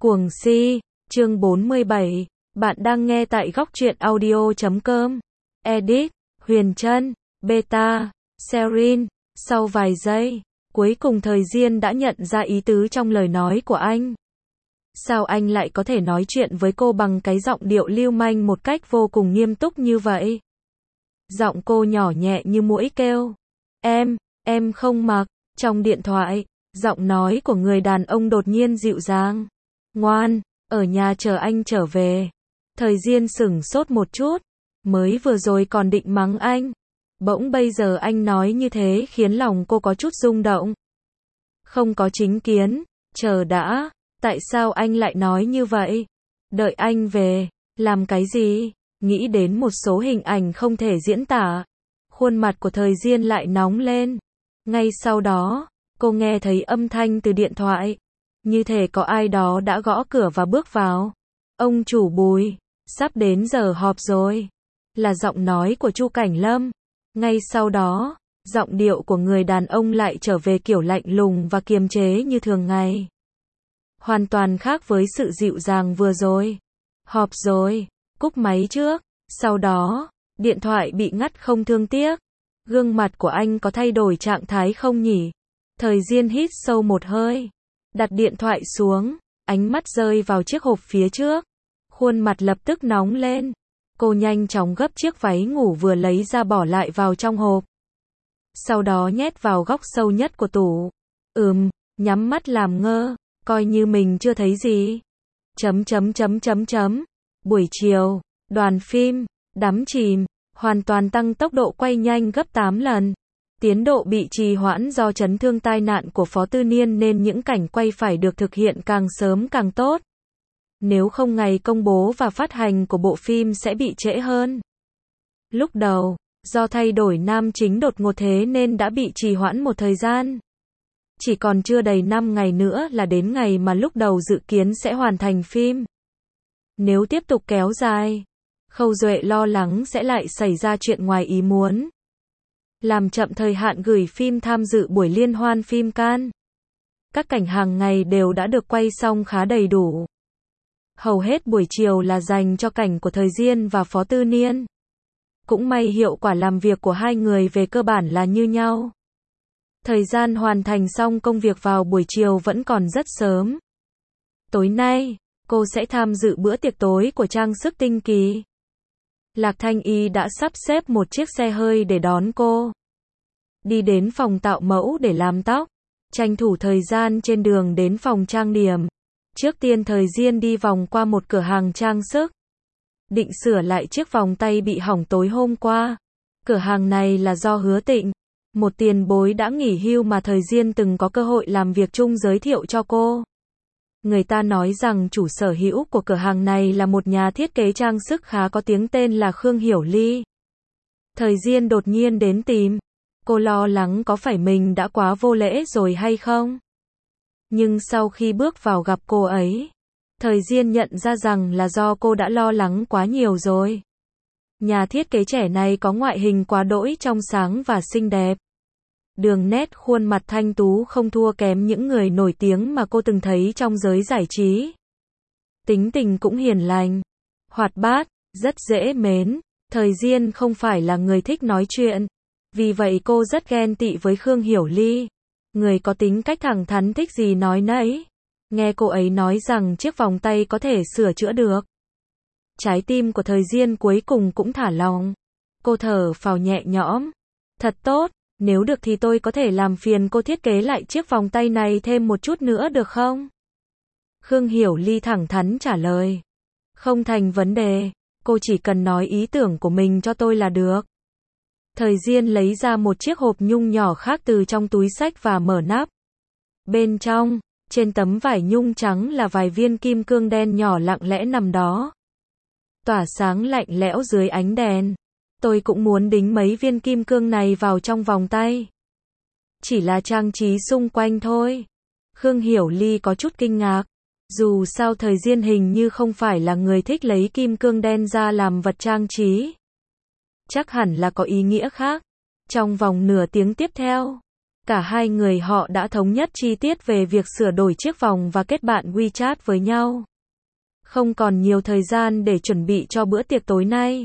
Cuồng si, chương 47, bạn đang nghe tại góc truyện audio.com. Edit, Huyền Trân, Beta, Serin. Sau vài giây, cuối cùng Thời Diên đã nhận ra ý tứ trong lời nói của anh. Sao anh lại có thể nói chuyện với cô bằng cái giọng điệu lưu manh một cách vô cùng nghiêm túc như vậy? Giọng cô nhỏ nhẹ như muỗi kêu. Em không mặc. Trong điện thoại, giọng nói của người đàn ông đột nhiên dịu dàng. Ngoan, ở nhà chờ anh trở về. Thời Diên sửng sốt một chút. Mới vừa rồi còn định mắng anh. Bỗng bây giờ anh nói như thế khiến lòng cô có chút rung động. Không có chính kiến, chờ đã. Tại sao anh lại nói như vậy? Đợi anh về, làm cái gì? Nghĩ đến một số hình ảnh không thể diễn tả. Khuôn mặt của Thời Diên lại nóng lên. Ngay sau đó, cô nghe thấy âm thanh từ điện thoại. Như thể có ai đó đã gõ cửa và bước vào. Ông chủ Bùi, sắp đến giờ họp rồi. Là giọng nói của Chu Cảnh Lâm. Ngay sau đó, giọng điệu của người đàn ông lại trở về kiểu lạnh lùng và kiềm chế như thường ngày. Hoàn toàn khác với sự dịu dàng vừa rồi. Họp rồi, cúp máy trước. Sau đó, điện thoại bị ngắt không thương tiếc. Gương mặt của anh có thay đổi trạng thái không nhỉ? Thời Diên hít sâu một hơi. Đặt điện thoại xuống, ánh mắt rơi vào chiếc hộp phía trước. Khuôn mặt lập tức nóng lên. Cô nhanh chóng gấp chiếc váy ngủ vừa lấy ra bỏ lại vào trong hộp. Sau đó nhét vào góc sâu nhất của tủ. Nhắm mắt làm ngơ, coi như mình chưa thấy gì. Buổi chiều, đoàn phim, đắm chìm, hoàn toàn tăng tốc độ quay nhanh gấp 8 lần. Tiến độ bị trì hoãn do chấn thương tai nạn của Phó Tư Niên nên những cảnh quay phải được thực hiện càng sớm càng tốt. Nếu không ngày công bố và phát hành của bộ phim sẽ bị trễ hơn. Lúc đầu, do thay đổi nam chính đột ngột thế nên đã bị trì hoãn một thời gian. Chỉ còn chưa đầy 5 ngày nữa là đến ngày mà lúc đầu dự kiến sẽ hoàn thành phim. Nếu tiếp tục kéo dài, Khâu Duệ lo lắng sẽ lại xảy ra chuyện ngoài ý muốn. Làm chậm thời hạn gửi phim tham dự buổi liên hoan phim Cannes. Các cảnh hàng ngày đều đã được quay xong khá đầy đủ. Hầu hết buổi chiều là dành cho cảnh của Thời Diên và Phó Tư Niên. Cũng may hiệu quả làm việc của hai người về cơ bản là như nhau. Thời gian hoàn thành xong công việc vào buổi chiều vẫn còn rất sớm. Tối nay, cô sẽ tham dự bữa tiệc tối của trang sức Tinh Kỳ. Lạc Thanh Y đã sắp xếp một chiếc xe hơi để đón cô. Đi đến phòng tạo mẫu để làm tóc. Tranh thủ thời gian trên đường đến phòng trang điểm. Trước tiên Thời Diên đi vòng qua một cửa hàng trang sức. Định sửa lại chiếc vòng tay bị hỏng tối hôm qua. Cửa hàng này là do Hứa Tịnh, một tiền bối đã nghỉ hưu mà Thời Diên từng có cơ hội làm việc chung giới thiệu cho cô. Người ta nói rằng chủ sở hữu của cửa hàng này là một nhà thiết kế trang sức khá có tiếng tên là Khương Hiểu Ly. Thời Diên đột nhiên đến tìm. Cô lo lắng có phải mình đã quá vô lễ rồi hay không? Nhưng sau khi bước vào gặp cô ấy, Thời Diên nhận ra rằng là do cô đã lo lắng quá nhiều rồi. Nhà thiết kế trẻ này có ngoại hình quá đỗi trong sáng và xinh đẹp. Đường nét khuôn mặt thanh tú không thua kém những người nổi tiếng mà cô từng thấy trong giới giải trí. Tính tình cũng hiền lành, hoạt bát, rất dễ mến. Thời Diên không phải là người thích nói chuyện. Vì vậy cô rất ghen tị với Khương Hiểu Ly. Người có tính cách thẳng thắn thích gì nói nấy. Nghe cô ấy nói rằng chiếc vòng tay có thể sửa chữa được. Trái tim của Thời Diên cuối cùng cũng thả lỏng. Cô thở phào nhẹ nhõm. Thật tốt, nếu được thì tôi có thể làm phiền cô thiết kế lại chiếc vòng tay này thêm một chút nữa được không? Khương Hiểu Ly thẳng thắn trả lời. Không thành vấn đề, cô chỉ cần nói ý tưởng của mình cho tôi là được. Thời Diên lấy ra một chiếc hộp nhung nhỏ khác từ trong túi xách và mở nắp. Bên trong, trên tấm vải nhung trắng là vài viên kim cương đen nhỏ lặng lẽ nằm đó. Tỏa sáng lạnh lẽo dưới ánh đèn. Tôi cũng muốn đính mấy viên kim cương này vào trong vòng tay. Chỉ là trang trí xung quanh thôi. Khương Hiểu Ly có chút kinh ngạc. Dù sao Thời Diên hình như không phải là người thích lấy kim cương đen ra làm vật trang trí. Chắc hẳn là có ý nghĩa khác. Trong vòng nửa tiếng tiếp theo, Cả hai người họ đã thống nhất chi tiết về việc sửa đổi chiếc vòng và kết bạn WeChat với nhau. Không còn nhiều thời gian để chuẩn bị cho bữa tiệc tối nay.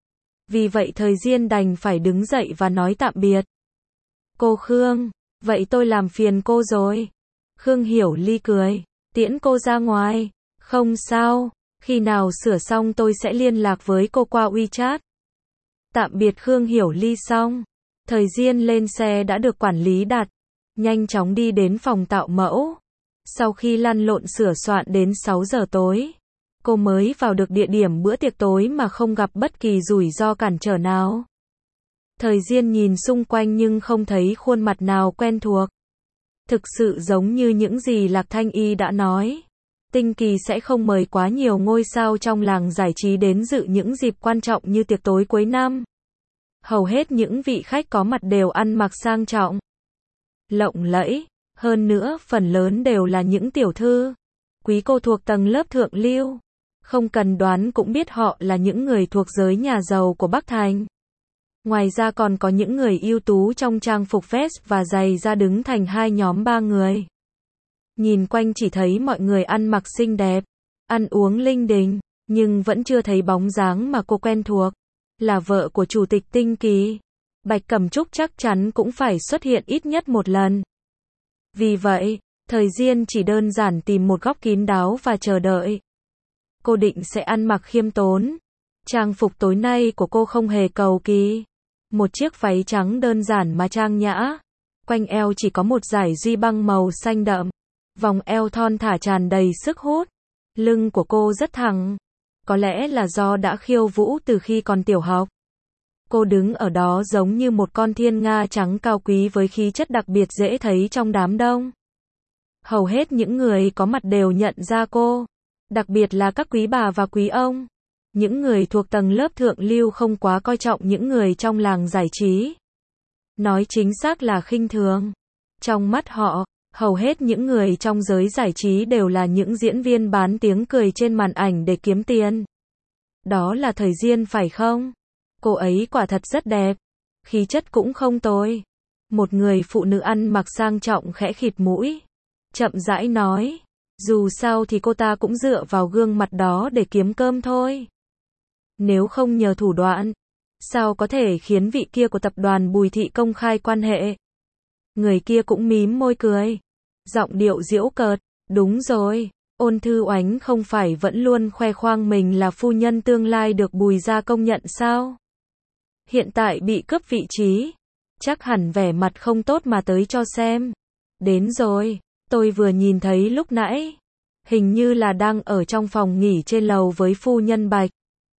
Vì vậy Thời Diên đành phải đứng dậy và nói tạm biệt. Cô Khương, vậy tôi làm phiền cô rồi. Khương Hiểu Ly cười, tiễn cô ra ngoài. Không sao, khi nào sửa xong tôi sẽ liên lạc với cô qua WeChat. Tạm biệt Khương Hiểu Ly xong, Thời Diên lên xe đã được quản lý đặt, nhanh chóng đi đến phòng tạo mẫu. Sau khi lăn lộn sửa soạn đến 6 giờ tối, cô mới vào được địa điểm bữa tiệc tối mà không gặp bất kỳ rủi ro cản trở nào. Thời Diên nhìn xung quanh nhưng không thấy khuôn mặt nào quen thuộc. Thực sự giống như những gì Lạc Thanh Y đã nói. Tinh Kỳ sẽ không mời quá nhiều ngôi sao trong làng giải trí đến dự những dịp quan trọng như tiệc tối cuối năm. Hầu hết những vị khách có mặt đều ăn mặc sang trọng, lộng lẫy, hơn nữa phần lớn đều là những tiểu thư, quý cô thuộc tầng lớp thượng lưu. Không cần đoán cũng biết họ là những người thuộc giới nhà giàu của Bắc Thành. Ngoài ra còn có những người ưu tú trong trang phục vest và giày da đứng thành hai nhóm ba người. Nhìn quanh chỉ thấy mọi người ăn mặc xinh đẹp, ăn uống linh đình, nhưng vẫn chưa thấy bóng dáng mà cô quen thuộc. Là vợ của chủ tịch Tinh Kỳ, Bạch Cẩm Trúc chắc chắn cũng phải xuất hiện ít nhất một lần. Vì vậy, Thời Diên chỉ đơn giản tìm một góc kín đáo và chờ đợi. Cô định sẽ ăn mặc khiêm tốn. Trang phục tối nay của cô không hề cầu kỳ. Một chiếc váy trắng đơn giản mà trang nhã. Quanh eo chỉ có một dải duy băng màu xanh đậm. Vòng eo thon thả tràn đầy sức hút. Lưng của cô rất thẳng. Có lẽ là do đã khiêu vũ từ khi còn tiểu học. Cô đứng ở đó giống như một con thiên nga trắng cao quý với khí chất đặc biệt dễ thấy trong đám đông. Hầu hết những người có mặt đều nhận ra cô. Đặc biệt là các quý bà và quý ông. Những người thuộc tầng lớp thượng lưu không quá coi trọng những người trong làng giải trí. Nói chính xác là khinh thường. Trong mắt họ, hầu hết những người trong giới giải trí đều là những diễn viên bán tiếng cười trên màn ảnh để kiếm tiền. Đó là Thời Diên phải không? Cô ấy quả thật rất đẹp. Khí chất cũng không tồi. Một người phụ nữ ăn mặc sang trọng khẽ khịt mũi. Chậm rãi nói. Dù sao thì cô ta cũng dựa vào gương mặt đó để kiếm cơm thôi. Nếu không nhờ thủ đoạn, sao có thể khiến vị kia của tập đoàn Bùi Thị công khai quan hệ? Người kia cũng mím môi cười. Giọng điệu giễu cợt. Đúng rồi, Ôn Thư Oánh không phải vẫn luôn khoe khoang mình là phu nhân tương lai được Bùi gia công nhận sao? Hiện tại bị cướp vị trí. Chắc hẳn vẻ mặt không tốt mà tới cho xem. Đến rồi, tôi vừa nhìn thấy lúc nãy. Hình như là đang ở trong phòng nghỉ trên lầu với phu nhân Bạch.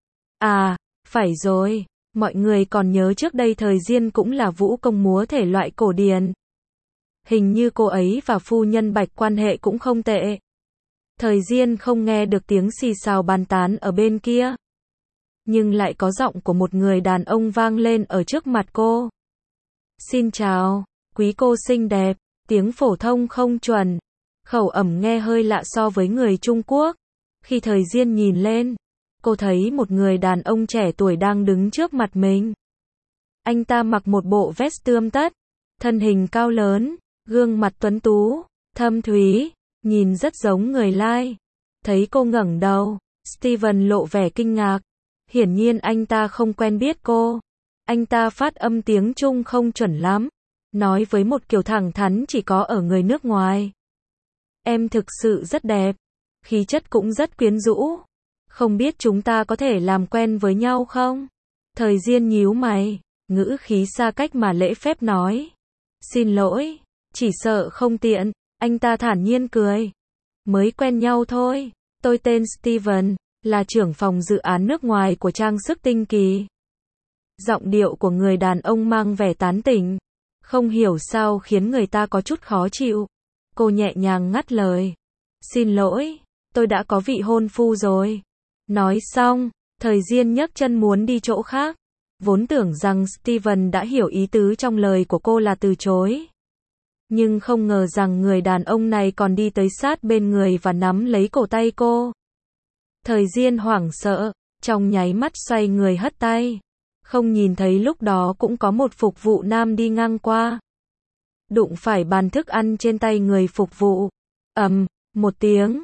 À, phải rồi, mọi người còn nhớ trước đây Thời Diên cũng là vũ công múa thể loại cổ điển. Hình như cô ấy và phu nhân Bạch quan hệ cũng không tệ. Thời Diên không nghe được tiếng xì xào bàn tán ở bên kia. Nhưng lại có giọng của một người đàn ông vang lên ở trước mặt cô. Xin chào, quý cô xinh đẹp, tiếng phổ thông không chuẩn. Khẩu ẩm nghe hơi lạ so với người Trung Quốc. Khi Thời Diên nhìn lên, cô thấy một người đàn ông trẻ tuổi đang đứng trước mặt mình. Anh ta mặc một bộ vest tươm tất, thân hình cao lớn, gương mặt tuấn tú, thâm thúy, nhìn rất giống người Lai. Thấy cô ngẩng đầu, Steven lộ vẻ kinh ngạc. Hiển nhiên anh ta không quen biết cô. Anh ta phát âm tiếng Trung không chuẩn lắm, nói với một kiểu thẳng thắn chỉ có ở người nước ngoài. Em thực sự rất đẹp, khí chất cũng rất quyến rũ. Không biết chúng ta có thể làm quen với nhau không? Thời Diên nhíu mày, ngữ khí xa cách mà lễ phép nói. Xin lỗi, chỉ sợ không tiện. Anh ta thản nhiên cười. Mới quen nhau thôi. Tôi tên Steven, là trưởng phòng dự án nước ngoài của trang sức Tinh Kỳ. Giọng điệu của người đàn ông mang vẻ tán tỉnh. Không hiểu sao khiến người ta có chút khó chịu. Cô nhẹ nhàng ngắt lời. Xin lỗi, tôi đã có vị hôn phu rồi. Nói xong, Thời Diên nhấc chân muốn đi chỗ khác. Vốn tưởng rằng Steven đã hiểu ý tứ trong lời của cô là từ chối. Nhưng không ngờ rằng người đàn ông này còn đi tới sát bên người và nắm lấy cổ tay cô. Thời Diên hoảng sợ, trong nháy mắt xoay người hất tay. Không nhìn thấy lúc đó cũng có một phục vụ nam đi ngang qua. đụng phải bàn thức ăn trên tay người phục vụ. Một tiếng,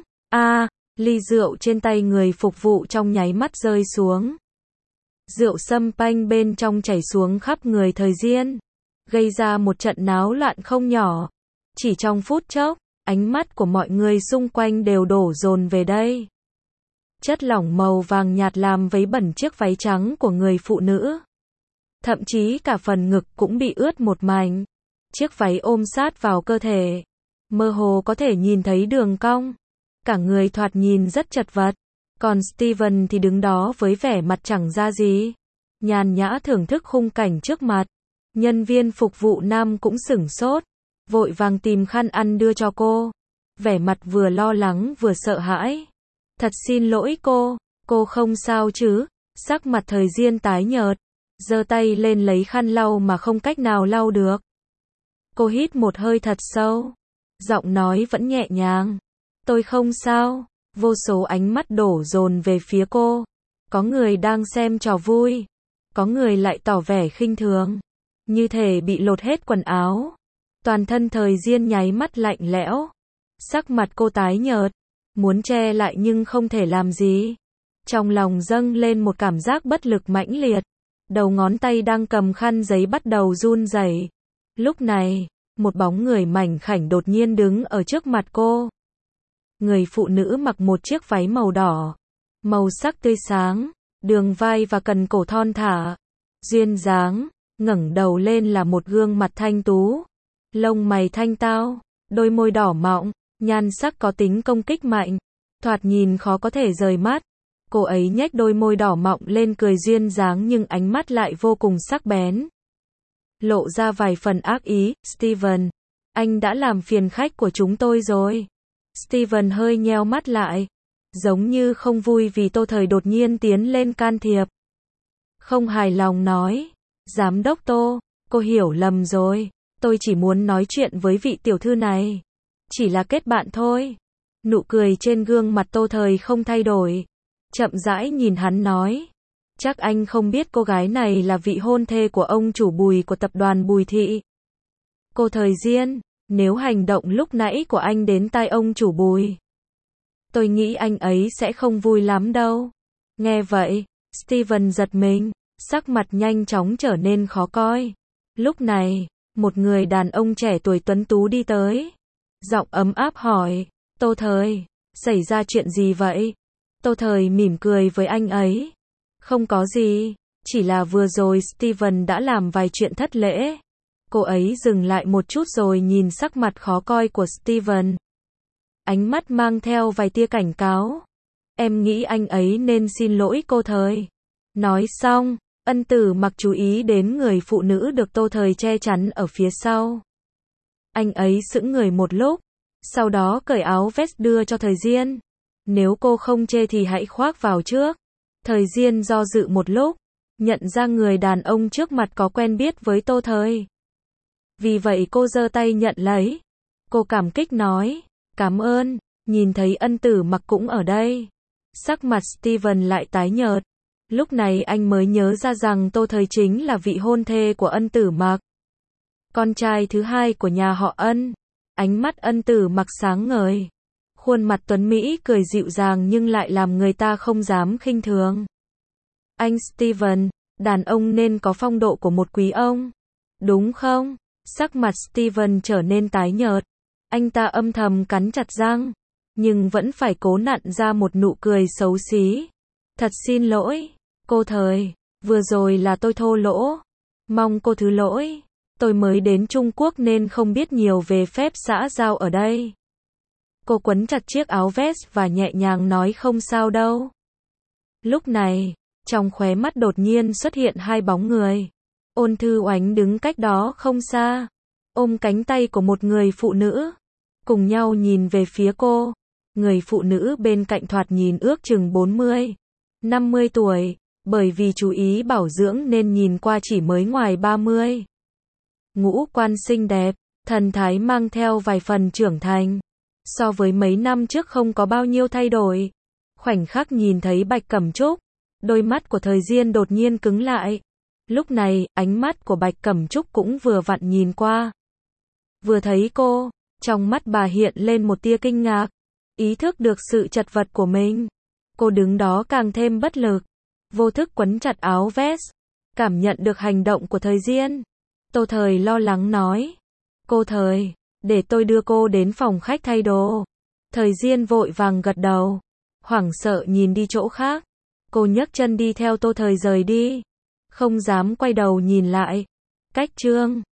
ly rượu trên tay người phục vụ trong nháy mắt rơi xuống. Rượu sâm panh bên trong chảy xuống khắp người Thời Diên, gây ra một trận náo loạn không nhỏ. Chỉ trong phút chốc, ánh mắt của mọi người xung quanh đều đổ dồn về đây. Chất lỏng màu vàng nhạt làm vấy bẩn chiếc váy trắng của người phụ nữ. Thậm chí cả phần ngực cũng bị ướt một mảnh. Chiếc váy ôm sát vào cơ thể, mơ hồ có thể nhìn thấy đường cong. Cả người thoạt nhìn rất chật vật. Còn Steven thì đứng đó với vẻ mặt chẳng ra gì, nhàn nhã thưởng thức khung cảnh trước mặt. Nhân viên phục vụ nam cũng sửng sốt, vội vàng tìm khăn ăn đưa cho cô. Vẻ mặt vừa lo lắng vừa sợ hãi. Thật xin lỗi cô không sao chứ? Sắc mặt Thời Diên tái nhợt, giơ tay lên lấy khăn lau mà không cách nào lau được. Cô hít một hơi thật sâu, giọng nói vẫn nhẹ nhàng. Tôi không sao. Vô số ánh mắt đổ dồn về phía cô. Có người đang xem trò vui, có người lại tỏ vẻ khinh thường, như thể bị lột hết quần áo. Toàn thân Thời Diên nháy mắt lạnh lẽo. Sắc mặt cô tái nhợt, muốn che lại nhưng không thể làm gì. Trong lòng dâng lên một cảm giác bất lực mãnh liệt. Đầu ngón tay đang cầm khăn giấy bắt đầu run rẩy. Lúc này, một bóng người mảnh khảnh đột nhiên đứng ở trước mặt cô. Người phụ nữ mặc một chiếc váy màu đỏ, màu sắc tươi sáng, đường vai và cần cổ thon thả, duyên dáng, ngẩng đầu lên là một gương mặt thanh tú, lông mày thanh tao, đôi môi đỏ mọng, nhan sắc có tính công kích mạnh, thoạt nhìn khó có thể rời mắt. Cô ấy nhếch đôi môi đỏ mọng lên cười duyên dáng nhưng ánh mắt lại vô cùng sắc bén, lộ ra vài phần ác ý. Steven, anh đã làm phiền khách của chúng tôi rồi. Steven hơi nheo mắt lại, giống như không vui vì Tô Thời đột nhiên tiến lên can thiệp. Không hài lòng nói, giám đốc Tô, cô hiểu lầm rồi, tôi chỉ muốn nói chuyện với vị tiểu thư này. Chỉ là kết bạn thôi. Nụ cười trên gương mặt Tô Thời không thay đổi, chậm rãi nhìn hắn nói. Chắc anh không biết cô gái này là vị hôn thê của ông chủ Bùi của tập đoàn Bùi Thị. Cô Thời Diên, nếu hành động lúc nãy của anh đến tai ông chủ Bùi, tôi nghĩ anh ấy sẽ không vui lắm đâu. Nghe vậy, Steven giật mình, sắc mặt nhanh chóng trở nên khó coi. Lúc này, một người đàn ông trẻ tuổi tuấn tú đi tới. Giọng ấm áp hỏi, Tô Thời, xảy ra chuyện gì vậy? Tô Thời mỉm cười với anh ấy. Không có gì, chỉ là vừa rồi Steven đã làm vài chuyện thất lễ. Cô ấy dừng lại một chút rồi nhìn sắc mặt khó coi của Steven. Ánh mắt mang theo vài tia cảnh cáo. Em nghĩ anh ấy nên xin lỗi cô Thời. Nói xong, Ân Tử Mặc chú ý đến người phụ nữ được Tô Thời che chắn ở phía sau. Anh ấy sững người một lúc, sau đó cởi áo vest đưa cho Thời Diên. Nếu cô không chê thì hãy khoác vào trước. Thời Diên do dự một lúc, nhận ra người đàn ông trước mặt có quen biết với Tô Thời. Vì vậy cô giơ tay nhận lấy. Cô cảm kích nói, cảm ơn. Nhìn thấy Ân Tử Mặc cũng ở đây, sắc mặt Steven lại tái nhợt. Lúc này anh mới nhớ ra rằng Tô Thời chính là vị hôn thê của Ân Tử Mặc, con trai thứ hai của nhà họ Ân. Ánh mắt Ân Tử Mặc sáng ngời, khuôn mặt tuấn mỹ cười dịu dàng nhưng lại làm người ta không dám khinh thường. Anh Steven, đàn ông nên có phong độ của một quý ông, đúng không? Sắc mặt Steven trở nên tái nhợt. Anh ta âm thầm cắn chặt răng, nhưng vẫn phải cố nặn ra một nụ cười xấu xí. Thật xin lỗi, cô Thời, vừa rồi là tôi thô lỗ. Mong cô thứ lỗi. Tôi mới đến Trung Quốc nên không biết nhiều về phép xã giao ở đây. Cô quấn chặt chiếc áo vest và nhẹ nhàng nói không sao đâu. Lúc này, trong khóe mắt đột nhiên xuất hiện hai bóng người. Ôn Thư Oánh đứng cách đó không xa, ôm cánh tay của một người phụ nữ, cùng nhau nhìn về phía cô. Người phụ nữ bên cạnh thoạt nhìn ước chừng 40, 50 tuổi, bởi vì chú ý bảo dưỡng nên nhìn qua chỉ mới ngoài 30. Ngũ quan xinh đẹp, thần thái mang theo vài phần trưởng thành. So với mấy năm trước không có bao nhiêu thay đổi. Khoảnh khắc nhìn thấy Bạch Cẩm Trúc, đôi mắt của Thời Diên đột nhiên cứng lại. Lúc này, ánh mắt của Bạch Cẩm Trúc cũng vừa vặn nhìn qua. Vừa thấy cô, trong mắt bà hiện lên một tia kinh ngạc, ý thức được sự chật vật của mình. Cô đứng đó càng thêm bất lực, vô thức quấn chặt áo vest, cảm nhận được hành động của Thời Diên. Tô Thời lo lắng nói, cô Thời, để tôi đưa cô đến phòng khách thay đồ. Thời Diên vội vàng gật đầu, hoảng sợ nhìn đi chỗ khác. Cô nhấc chân đi theo Tô Thời rời đi, không dám quay đầu nhìn lại. Cách chương